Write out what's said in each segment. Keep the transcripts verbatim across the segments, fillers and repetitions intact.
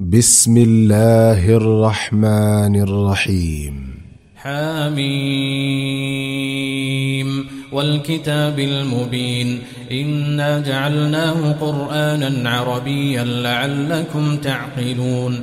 بسم الله الرحمن الرحيم. حميم والكتاب المبين إنا جعلناه قرآنا عربيا لعلكم تعقلون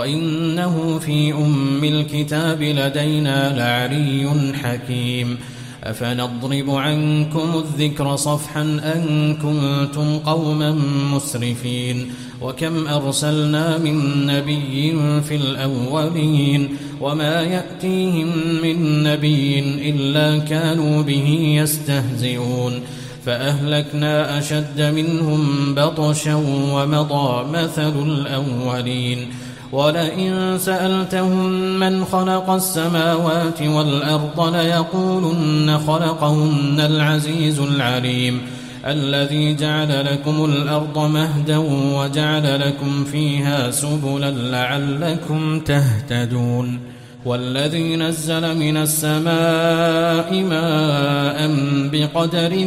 وإنه في أم الكتاب لدينا لعلي حكيم. أفنضرب عنكم الذكر صفحا أن كنتم قوما مسرفين وكم أرسلنا من نبي في الأولين وما يأتيهم من نبي إلا كانوا به يستهزئون فأهلكنا أشد منهم بطشا ومضى مثل الأولين. ولئن سألتهم من خلق السماوات والأرض ليقولن خلقهن العزيز العليم الذي جعل لكم الأرض مهدا وجعل لكم فيها سبلا لعلكم تهتدون. والذي نزل من السماء ماء بقدر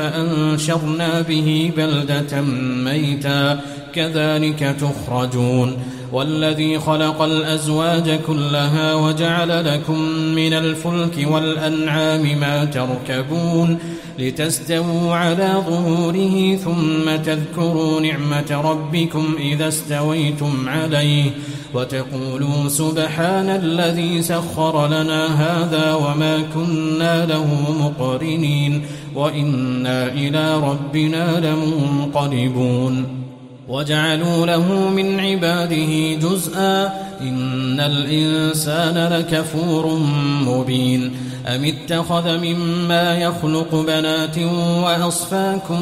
فأنشرنا به بلدة ميتا كذلك تخرجون. والذي خلق الأزواج كلها وجعل لكم من الفلك والأنعام ما تركبون لتستووا على ظهوره ثم تذكروا نعمة ربكم إذا استويتم عليه وتقولوا سبحان الذي سخر لنا هذا وما كنا له مقرنين وإنا إلى ربنا لمنقلبون. وجعلوا له من عباده جزءا إن الإنسان لكفور مبين. أم اتخذ مما يخلق بنات وأصفاكم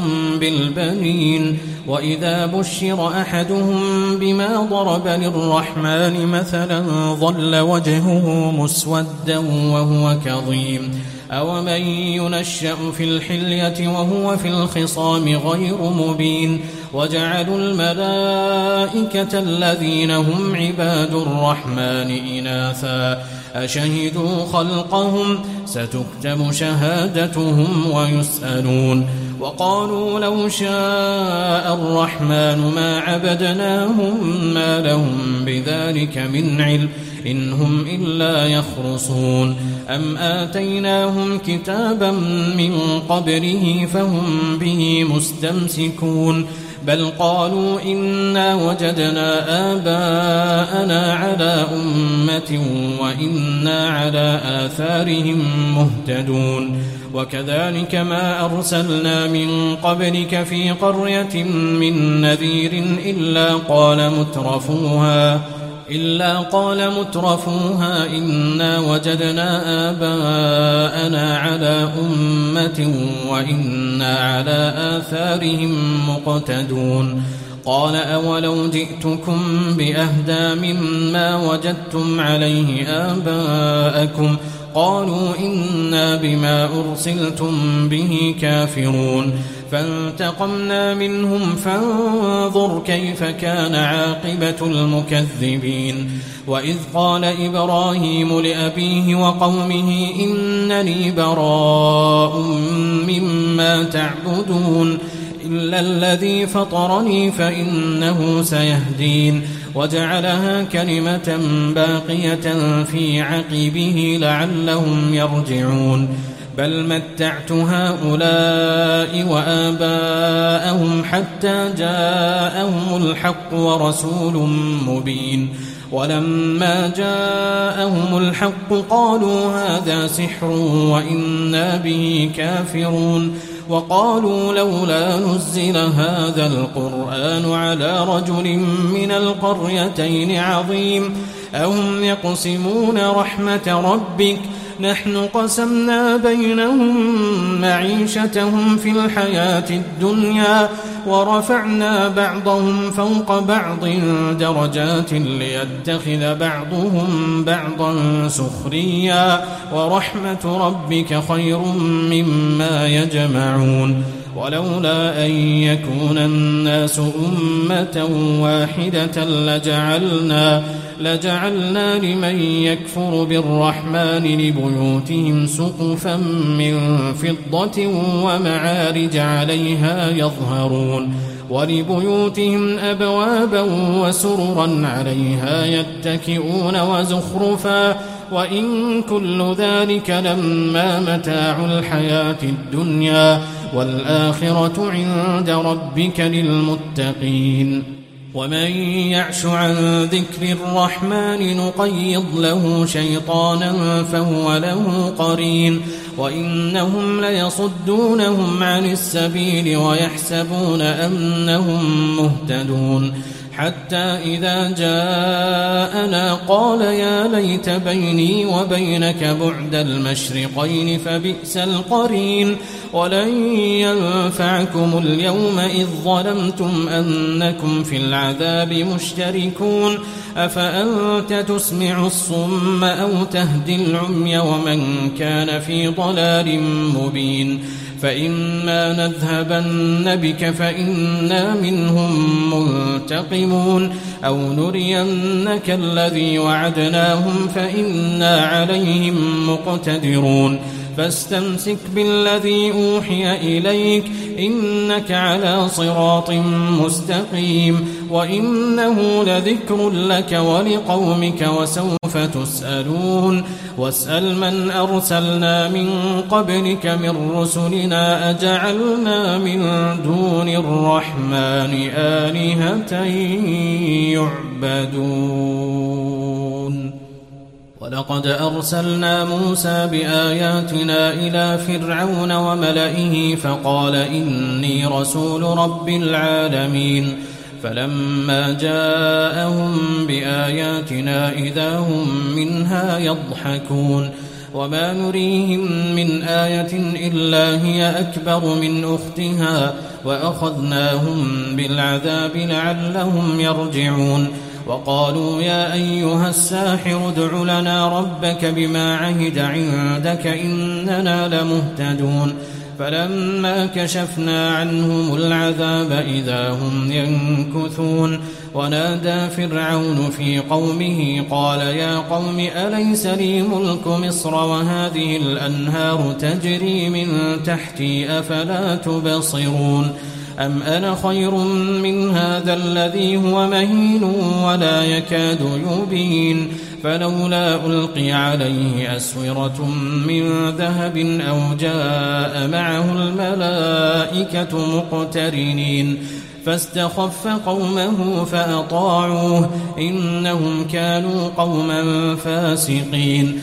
بالبنين وإذا بشر أحدهم بما ضرب للرحمن مثلا ظل وجهه مسودا وهو كظيم. أومن ينشأ في الحلية وهو في الخصام غير مبين. وجعلوا الملائكة الذين هم عباد الرحمن إناثا أشهدوا خلقهم ستكتب شهادتهم ويسألون. وقالوا لو شاء الرحمن ما عبدناهم ما لهم بذلك من علم إن هم إلا يخرصون. أم آتيناهم كتابا من قبله فهم به مستمسكون بل قالوا إنا وجدنا آباءنا على أمة وإنا على آثارهم مهتدون. وكذلك ما أرسلنا من قبلك في قرية من نذير إلا قال مترفوها إلا قال مترفوها إنا وجدنا آباءنا على أمة وإنا على آثارهم مقتدون. قال أولو جئتكم بأهدى مما وجدتم عليه آباءكم قالوا إنا بما أرسلتم به كافرون. فانتقمنا منهم فانظر كيف كان عاقبة المكذبين. وإذ قال إبراهيم لأبيه وقومه إنني براء مما تعبدون إلا الذي فطرني فإنه سيهدين. وجعلها كلمة باقية في عقبه لعلهم يرجعون. بل متعت هؤلاء وآباءهم حتى جاءهم الحق ورسول مبين. ولما جاءهم الحق قالوا هذا سحر وإنا به كافرون. وقالوا لولا نزل هذا القرآن على رجل من القريتين عظيم أهم يقسمون رحمة ربك نحن قسمنا بينهم معيشتهم في الحياة الدنيا ورفعنا بعضهم فوق بعض درجات ليتخذ بعضهم بعضا سخريا ورحمة ربك خير مما يجمعون. ولولا أن يكون الناس أمة واحدة لجعلنا لجعلنا لمن يكفر بالرحمن لبيوتهم سقفا من فضة ومعارج عليها يظهرون ولبيوتهم أبوابا وسررا عليها يتكئون وزخرفا وإن كل ذلك لما متاع الحياة الدنيا والآخرة عند ربك للمتقين. ومن يعش عن ذكر الرحمن نقيض له شيطانا فهو له قرين وإنهم ليصدونهم عن السبيل ويحسبون أنهم مهتدون حتى إذا جاءنا قال يا ليت بيني وبينك بعد المشرقين فبئس القرين. ولن ينفعكم اليوم إذ ظلمتم أنكم في العذاب مشتركون أفأنت تسمع الصم أو تهدي العمي ومن كان في ضلال مبين. فإما نذهبن بك فإنا منهم منتقمون أو نرينك الذي وعدناهم فإنا عليهم مقتدرون فاستمسك بالذي أوحي إليك إنك على صراط مستقيم وإنه لذكر لك ولقومك وسوف تسألون. واسأل من أرسلنا من قبلك من رسلنا أجعلنا من دون الرحمن آلهة يعبدون. ولقد أرسلنا موسى بآياتنا إلى فرعون وملئه فقال إني رسول رب العالمين فلما جاءهم بآياتنا إذا هم منها يضحكون وما نريهم من آية إلا هي أكبر من أختها وأخذناهم بالعذاب لعلهم يرجعون. وقالوا يا أيها الساحر ادع لنا ربك بما عهد عندك إننا لمهتدون فلما كشفنا عنهم العذاب إذا هم ينكثون. ونادى فرعون في قومه قال يا قوم أليس لي ملك مصر وهذه الأنهار تجري من تحتي أفلا تبصرون أم أنا خير من هذا الذي هو مهين ولا يكاد يبين فلولا ألقي عليه أسورة من ذهب أو جاء معه الملائكة مقترنين فاستخف قومه فأطاعوه إنهم كانوا قوما فاسقين.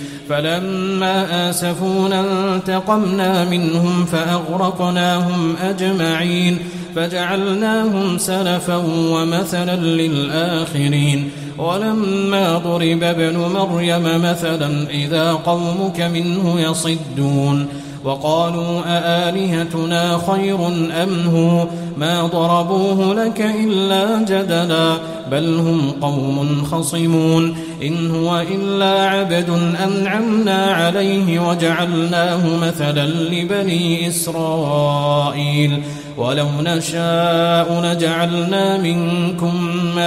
فلما آسفونا انتقمنا منهم فأغرقناهم أجمعين فجعلناهم سلفا ومثلا للآخرين. ولما ضرب ابن مريم مثلا إذا قومك منه يصدون وقالوا أآلهتنا خير أم هو ما ضربوه لك إلا جدلا بل هم قوم خصمون إن هو إلا عبد أنعمنا عليه وجعلناه مثلا لبني إسرائيل ولو نشاء لجعلنا منكم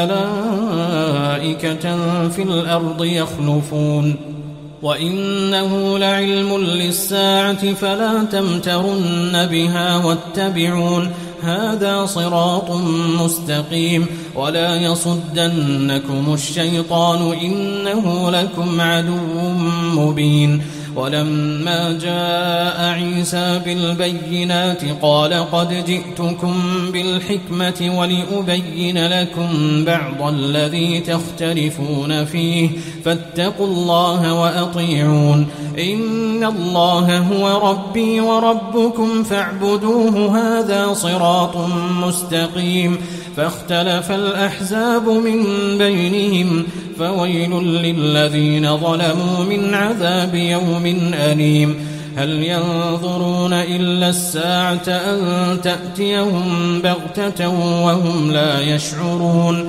ملائكة في الأرض يخلفون وإنه لعلم للساعة فلا تمترن بها واتبعون هذا صراط مستقيم ولا يصدنكم الشيطان إنه لكم عدو مبين. ولما جاء عيسى بالبينات قال قد جئتكم بالحكمة ولأبين لكم بعض الذي تختلفون فيه فاتقوا الله وأطيعون إن الله هو ربي وربكم فاعبدوه هذا صراط مستقيم. فاختلف الأحزاب من بينهم فويل للذين ظلموا من عذاب يوم أليم. هل ينظرون إلا الساعة أن تأتيهم بغتة وهم لا يشعرون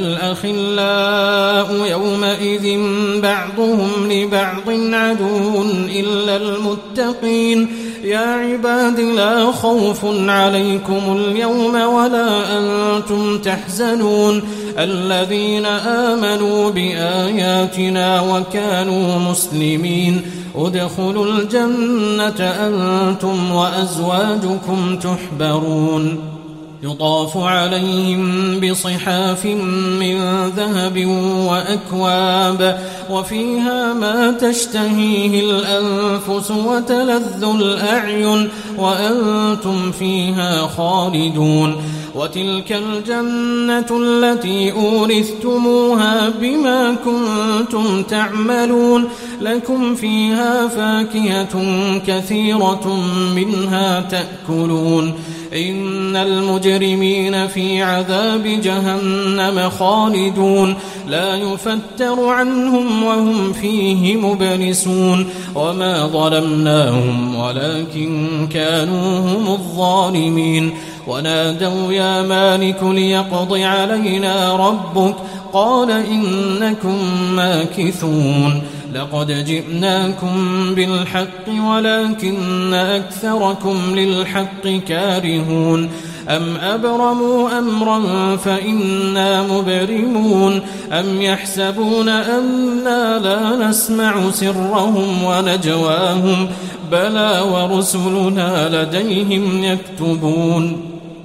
الأخلاء يومئذ بعضهم لبعض عدو إلا المتقين يا عباد لا خوف عليكم اليوم ولا أنتم تحزنون الذين آمنوا بآياتنا وكانوا مسلمين ادخلوا الجنة أنتم وأزواجكم تحبرون يطاف عليهم بصحاف من ذهب وأكواب وفيها ما تشتهيه الأنفس وتلذ الأعين وأنتم فيها خالدون وتلك الجنة التي أورثتموها بما كنتم تعملون لكم فيها فاكهة كثيرة منها تأكلون إن المجرمين في عذاب جهنم خالدون لا يفتر عنهم وهم فيه مبلسون وما ظلمناهم ولكن كانوا هم الظالمين ونادوا يا مالك ليقض علينا ربك قال إنكم ماكثون لقد جئناكم بالحق ولكن أكثركم للحق كارهون أم أبرموا أمرا فإنا مبرمون أم يحسبون أنا لا نسمع سرهم ونجواهم بلى ورسلنا لديهم يكتبون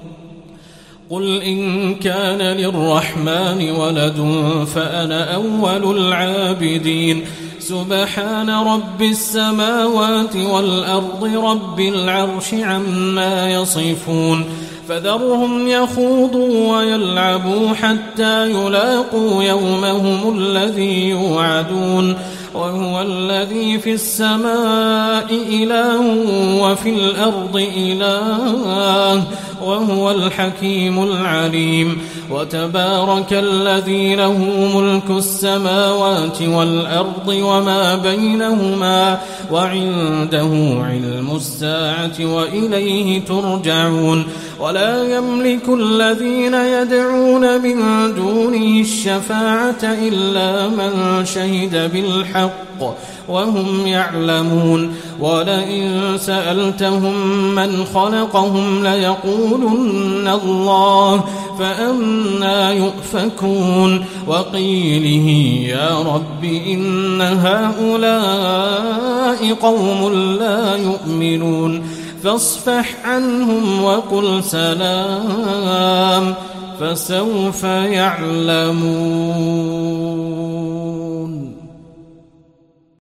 قل إن كان للرحمن ولد فأنا أول العابدين سبحان رب السماوات والأرض رب العرش عما يصفون فذرهم يخوضوا ويلعبوا حتى يلاقوا يومهم الذي يوعدون وهو الذي في السماء إله وفي الأرض إله وهو الحكيم العليم وتبارك الذي له ملك السماوات والأرض وما بينهما وعنده علم الساعة وإليه ترجعون ولا يملك الذين يدعون من دونه الشفاعة إلا من شهد بالحق وهم يعلمون ولئن سألتهم من خلقهم ليقولن الله فأنى يؤفكون وقيله يا رب إن هؤلاء قوم لا يؤمنون فاصفح عنهم وقل سلام فسوف يعلمون.